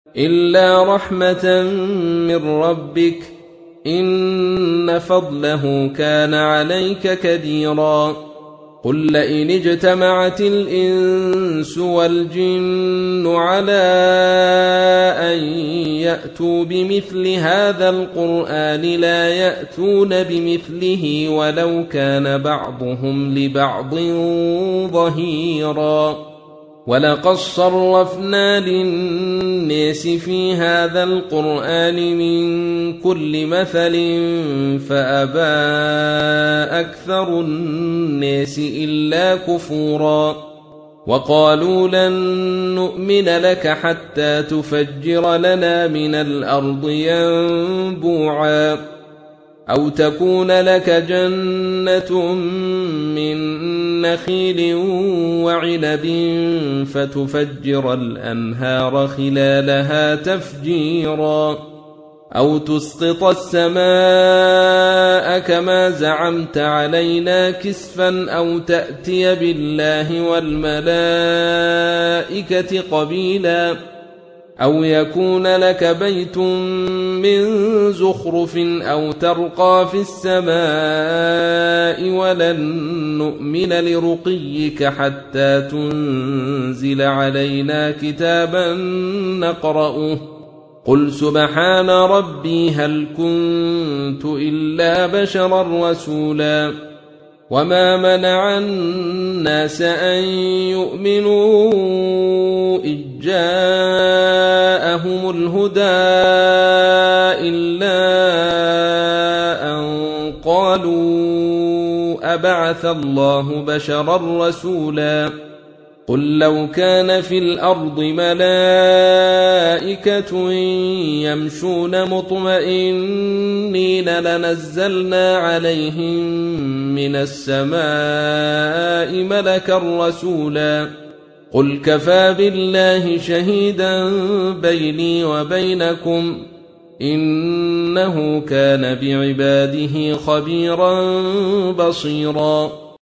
إلا رحمة من ربك إن فضله كان عليك كبيرا. قل لئن اجتمعت الإنس والجن على أن يأتوا بمثل هذا القرآن لا يأتون بمثله ولو كان بعضهم لبعض ظهيرا. ولقد صرفنا للناس في هذا القرآن من كل مثل فأبى أكثر الناس إلا كفورا. وقالوا لن نؤمن لك حتى تفجر لنا من الأرض ينبوعا أو تكون لك جنة من نخيل وعنب فتفجر الأنهار خلالها تفجيرا أو تسقط السماء كما زعمت علينا كسفا أو تأتي بالله والملائكة قبيلا أو يكون لك بيت من زخرف أو ترقى في السماء ولن نؤمن لرقيك حتى تنزل علينا كتابا نقرأه قل سبحان ربي هل كنت إلا بشرا رسولا. وما منع الناس أن يؤمنوا إذ جاءهم الهدى إلا أن قالوا أبعث الله بشرا رسولا. قل لو كان في الأرض ملائكة يمشون مطمئنين لنزلنا عليهم من السماء ملكا رسولا. قل كفى بالله شهيدا بيني وبينكم إنه كان بعباده خبيرا بصيرا.